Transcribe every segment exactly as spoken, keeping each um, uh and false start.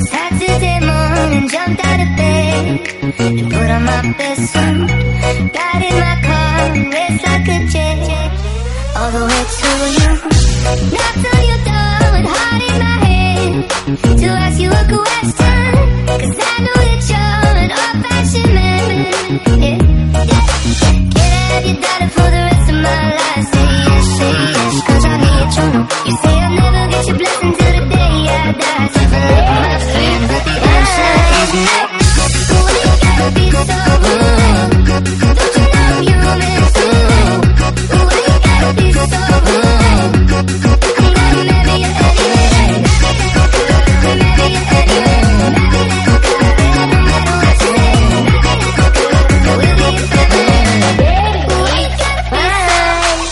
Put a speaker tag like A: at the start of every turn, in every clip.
A: Saturday morning, jumped out of bed and put on my best suit. Got in my car and raced like a jet all the way to you. Knocked on your door with heart in my hand to ask you a question, 'cause I know that you're an old-fashioned man. Yeah, yeah. Can I have your daughter for the rest of my life? Say yes, say yes, 'cause I need you. You say I'll never get your blessing till the day I die. So for love, my friend, but the answer is no. Why you gotta be so rude? Don't you know you're meant to? Why you gotta be so rude? I'm gonna marry you anyway. Marry you anyway. No matter what you say. We'll be a family. Why you gotta be so rude?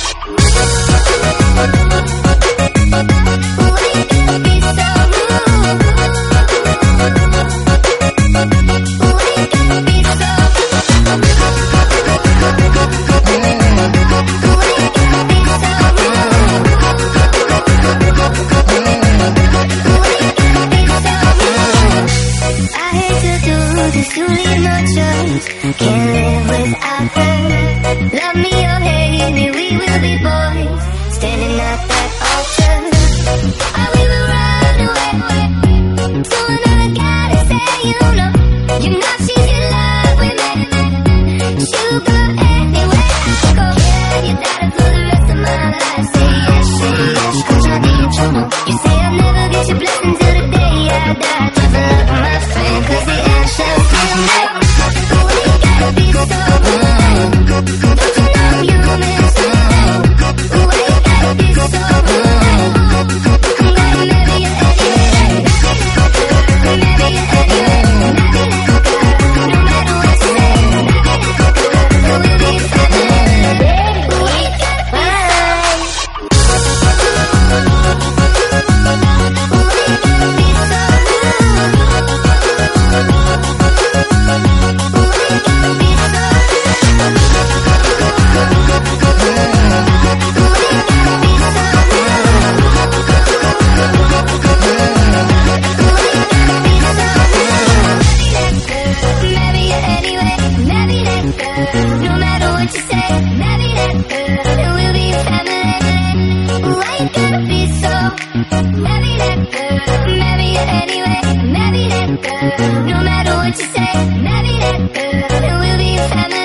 A: Why you gotta be so rude? Why you gotta be so I hate to do this, you leave no choice. Can't live without her. Love me or hate me, we will be boys, standing at that altar. I will run away to another guy to say you know. You know she's in love with me. She'll go anywhere I go. Yeah, you got it for the rest of my life. Say yes, say yes, 'cause I need you. You say I'll never get your blessing till the day I die. Just love my friend, 'cause the answer is no. Why you gotta be so rude? Don't you know you're meant to? Why you gotta be so rude? I'm gonna marry you anyway. Marry you anyway. No matter what you say. We'll be family. Why you gotta be Marry you anyway, marry that girl. No matter what you say, marry that girl. And we'll be family. Why you gotta be so? Marry that girl, marry you anyway, marry that girl. No matter what you say, marry that girl. And we'll be family.